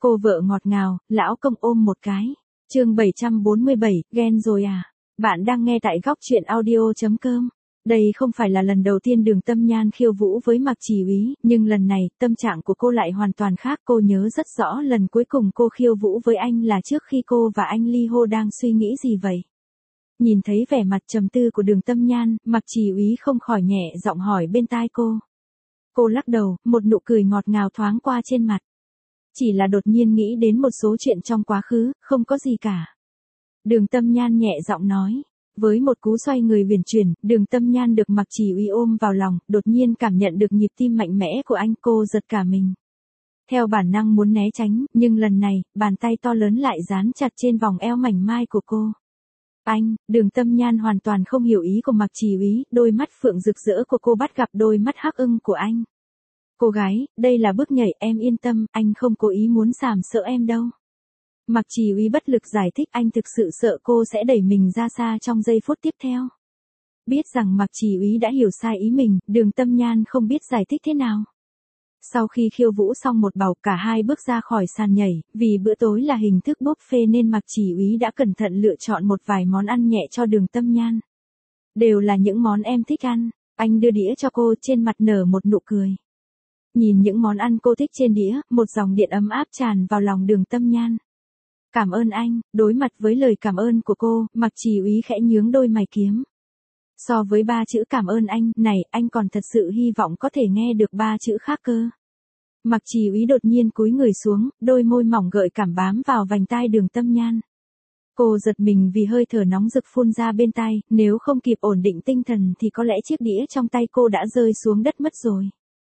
Cô vợ ngọt ngào, lão công ôm một cái. Chương 747, ghen rồi à? Bạn đang nghe tại góc truyện audio.com. Đây không phải là lần đầu tiên Đường Tâm Nhan khiêu vũ với Mạc Chỉ Úy, nhưng lần này, tâm trạng của cô lại hoàn toàn khác. Cô nhớ rất rõ lần cuối cùng cô khiêu vũ với anh là trước khi cô và anh ly hôn. Đang suy nghĩ gì vậy? Nhìn thấy vẻ mặt trầm tư của Đường Tâm Nhan, Mạc Chỉ Úy không khỏi nhẹ giọng hỏi bên tai cô. Cô lắc đầu, một nụ cười ngọt ngào thoáng qua trên mặt. Chỉ là đột nhiên nghĩ đến một số chuyện trong quá khứ, không có gì cả. Đường Tâm Nhan nhẹ giọng nói. Với một cú xoay người huyền chuyển, Đường Tâm Nhan được Mạc Chỉ Úy ôm vào lòng, đột nhiên cảm nhận được nhịp tim mạnh mẽ của anh. Cô giật cả mình. Theo bản năng muốn né tránh, nhưng lần này, bàn tay to lớn lại dán chặt trên vòng eo mảnh mai của cô. Anh, Đường Tâm Nhan hoàn toàn không hiểu ý của Mạc Chỉ Úy, đôi mắt phượng rực rỡ của cô bắt gặp đôi mắt hắc ưng của anh. Cô gái, đây là bước nhảy, em yên tâm, anh không cố ý muốn sàm sỡ em đâu. Mạc Chỉ Úy bất lực giải thích, anh thực sự sợ cô sẽ đẩy mình ra xa trong giây phút tiếp theo. Biết rằng Mạc Chỉ Úy đã hiểu sai ý mình, Đường Tâm Nhan không biết giải thích thế nào. Sau khi khiêu vũ xong một bầu, cả hai bước ra khỏi sàn nhảy, vì bữa tối là hình thức buffet nên Mạc Chỉ Úy đã cẩn thận lựa chọn một vài món ăn nhẹ cho Đường Tâm Nhan. Đều là những món em thích ăn, anh đưa đĩa cho cô, trên mặt nở một nụ cười. Nhìn những món ăn cô thích trên đĩa, một dòng điện ấm áp tràn vào lòng Đường Tâm Nhan. Cảm ơn anh, đối mặt với lời cảm ơn của cô, Mạc Chỉ Úy khẽ nhướng đôi mày kiếm. So với 3 chữ cảm ơn anh, này, anh còn thật sự hy vọng có thể nghe được 3 chữ khác cơ. Mạc Chỉ Úy đột nhiên cúi người xuống, đôi môi mỏng gợi cảm bám vào vành tai Đường Tâm Nhan. Cô giật mình vì hơi thở nóng rực phun ra bên tai, nếu không kịp ổn định tinh thần thì có lẽ chiếc đĩa trong tay cô đã rơi xuống đất mất rồi.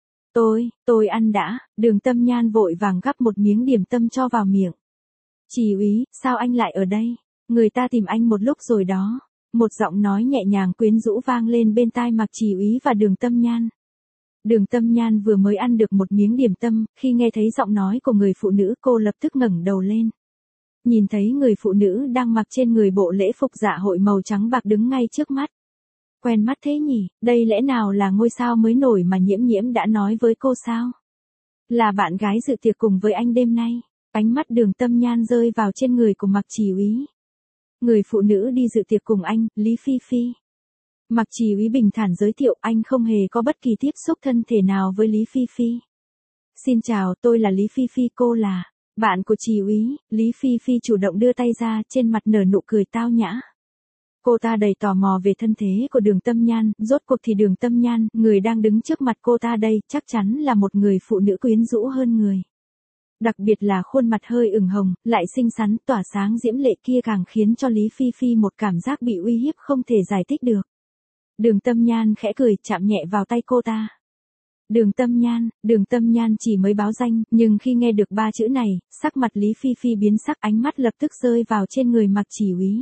Tôi ăn đã, Đường Tâm Nhan vội vàng gắp một miếng điểm tâm cho vào miệng. Chỉ Úy, sao anh lại ở đây? Người ta tìm anh một lúc rồi đó. Một giọng nói nhẹ nhàng quyến rũ vang lên bên tai Mạc Chỉ Úy và Đường Tâm Nhan. Đường Tâm Nhan vừa mới ăn được một miếng điểm tâm, khi nghe thấy giọng nói của người phụ nữ cô lập tức ngẩng đầu lên. Nhìn thấy người phụ nữ đang mặc trên người bộ lễ phục dạ hội màu trắng bạc đứng ngay trước mắt. Quen mắt thế nhỉ, đây lẽ nào là ngôi sao mới nổi mà Nhiễm Nhiễm đã nói với cô sao? Là bạn gái dự tiệc cùng với anh đêm nay. Ánh mắt Đường Tâm Nhan rơi vào trên người của Mạc Chỉ Úy. Người phụ nữ đi dự tiệc cùng anh, Lý Phi Phi. Mạc Chỉ Úy bình thản giới thiệu, anh không hề có bất kỳ tiếp xúc thân thể nào với Lý Phi Phi. Xin chào, tôi là Lý Phi Phi, cô là bạn của Chỉ Úy. Lý Phi Phi chủ động đưa tay ra, trên mặt nở nụ cười tao nhã. Cô ta đầy tò mò về thân thế của Đường Tâm Nhan, rốt cuộc thì Đường Tâm Nhan, người đang đứng trước mặt cô ta đây, chắc chắn là một người phụ nữ quyến rũ hơn người. Đặc biệt là khuôn mặt hơi ửng hồng, lại xinh xắn, tỏa sáng diễm lệ kia càng khiến cho Lý Phi Phi một cảm giác bị uy hiếp không thể giải thích được. Đường Tâm Nhan khẽ cười, chạm nhẹ vào tay cô ta. Đường Tâm Nhan chỉ mới báo danh, nhưng khi nghe được 3 chữ này, sắc mặt Lý Phi Phi biến sắc, ánh mắt lập tức rơi vào trên người Mạc Chỉ Úy.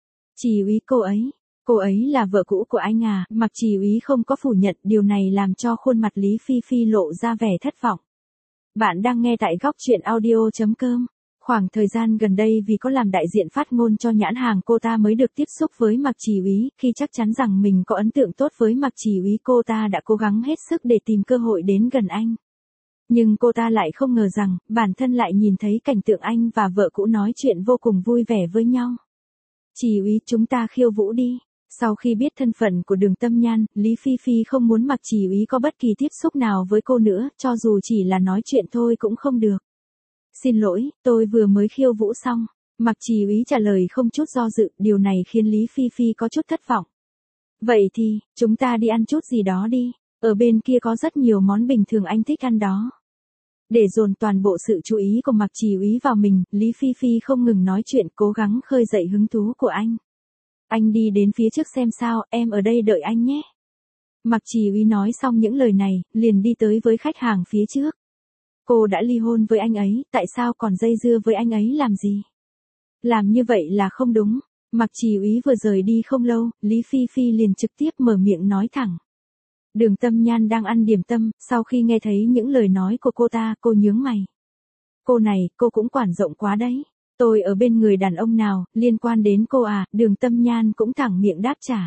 Chỉ Úy, cô ấy là vợ cũ của anh à? Mạc Chỉ Úy không có phủ nhận, điều này làm cho khuôn mặt Lý Phi Phi lộ ra vẻ thất vọng. Bạn đang nghe tại góc truyện audio.com. Khoảng thời gian gần đây vì có làm đại diện phát ngôn cho nhãn hàng, cô ta mới được tiếp xúc với Mạc Chỉ Úy. Khi chắc chắn rằng mình có ấn tượng tốt với Mạc Chỉ Úy, cô ta đã cố gắng hết sức để tìm cơ hội đến gần anh. Nhưng cô ta lại không ngờ rằng, bản thân lại nhìn thấy cảnh tượng anh và vợ cũ nói chuyện vô cùng vui vẻ với nhau. Chỉ Úy, chúng ta khiêu vũ đi. Sau khi biết thân phận của Đường Tâm Nhan, Lý Phi Phi không muốn Mạc Chỉ Úy có bất kỳ tiếp xúc nào với cô nữa, cho dù chỉ là nói chuyện thôi cũng không được. Xin lỗi, tôi vừa mới khiêu vũ xong. Mạc Chỉ Úy trả lời không chút do dự, điều này khiến Lý Phi Phi có chút thất vọng. Vậy thì, chúng ta đi ăn chút gì đó đi, ở bên kia có rất nhiều món bình thường anh thích ăn đó. Để dồn toàn bộ sự chú ý của Mạc Chỉ Úy vào mình, Lý Phi Phi không ngừng nói chuyện, cố gắng khơi dậy hứng thú của anh. Anh đi đến phía trước xem sao, em ở đây đợi anh nhé. Mạc Chỉ Úy nói xong những lời này, liền đi tới với khách hàng phía trước. Cô đã ly hôn với anh ấy, tại sao còn dây dưa với anh ấy làm gì? Làm như vậy là không đúng. Mạc Chỉ Úy vừa rời đi không lâu, Lý Phi Phi liền trực tiếp mở miệng nói thẳng. Đường Tâm Nhan đang ăn điểm tâm, sau khi nghe thấy những lời nói của cô ta, cô nhướng mày. Cô này, cô cũng quản rộng quá đấy. Tôi ở bên người đàn ông nào, liên quan đến cô à? Đường Tâm Nhan cũng thẳng miệng đáp trả.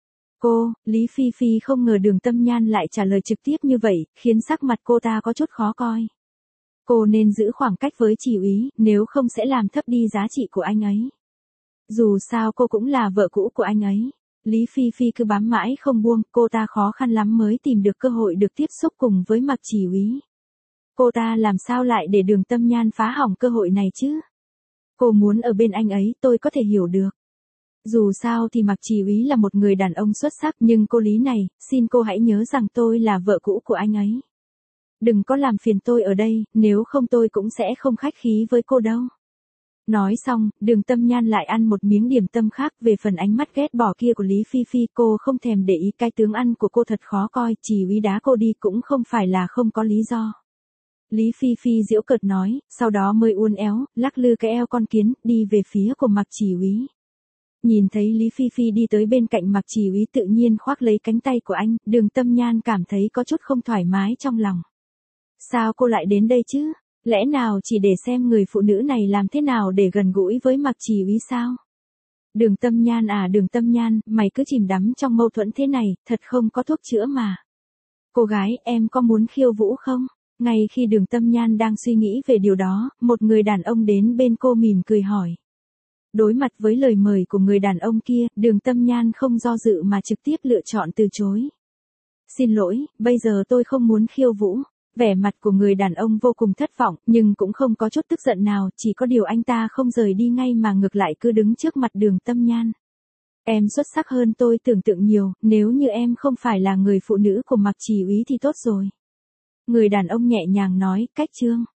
Lý Phi Phi không ngờ Đường Tâm Nhan lại trả lời trực tiếp như vậy, khiến sắc mặt cô ta có chút khó coi. Cô nên giữ khoảng cách với chị úy, nếu không sẽ làm thấp đi giá trị của anh ấy. Dù sao cô cũng là vợ cũ của anh ấy. Lý Phi Phi cứ bám mãi không buông, cô ta khó khăn lắm mới tìm được cơ hội được tiếp xúc cùng với Mạc Chỉ úy. Cô ta làm sao lại để Đường Tâm Nhan phá hỏng cơ hội này chứ? Cô muốn ở bên anh ấy, tôi có thể hiểu được. Dù sao thì Mạc Chỉ úy là một người đàn ông xuất sắc, nhưng cô Lý này, xin cô hãy nhớ rằng tôi là vợ cũ của anh ấy. Đừng có làm phiền tôi ở đây, nếu không tôi cũng sẽ không khách khí với cô đâu. Nói xong, Đường Tâm Nhan lại ăn một miếng điểm tâm khác. Về phần ánh mắt ghét bỏ kia của Lý Phi Phi, cô không thèm để ý, cái tướng ăn của cô thật khó coi, Chỉ úy đá cô đi cũng không phải là không có lý do. Lý Phi Phi giễu cợt nói, sau đó mới uốn éo, lắc lư cái eo con kiến, đi về phía của Mạc Chỉ úy. Nhìn thấy Lý Phi Phi đi tới bên cạnh Mạc Chỉ úy tự nhiên khoác lấy cánh tay của anh, Đường Tâm Nhan cảm thấy có chút không thoải mái trong lòng. Sao cô lại đến đây chứ? Lẽ nào chỉ để xem người phụ nữ này làm thế nào để gần gũi với Mạc Chỉ úy sao? Đường Tâm Nhan à, Đường Tâm Nhan, mày cứ chìm đắm trong mâu thuẫn thế này, thật không có thuốc chữa mà. Cô gái, em có muốn khiêu vũ không? Ngay khi Đường Tâm Nhan đang suy nghĩ về điều đó, một người đàn ông đến bên cô mỉm cười hỏi. Đối mặt với lời mời của người đàn ông kia, Đường Tâm Nhan không do dự mà trực tiếp lựa chọn từ chối. Xin lỗi, bây giờ tôi không muốn khiêu vũ. Vẻ mặt của người đàn ông vô cùng thất vọng, nhưng cũng không có chút tức giận nào, chỉ có điều anh ta không rời đi ngay mà ngược lại cứ đứng trước mặt Đường Tâm Nhan. Em xuất sắc hơn tôi tưởng tượng nhiều, nếu như em không phải là người phụ nữ của Mạc Chỉ úy thì tốt rồi. Người đàn ông nhẹ nhàng nói, cách chương.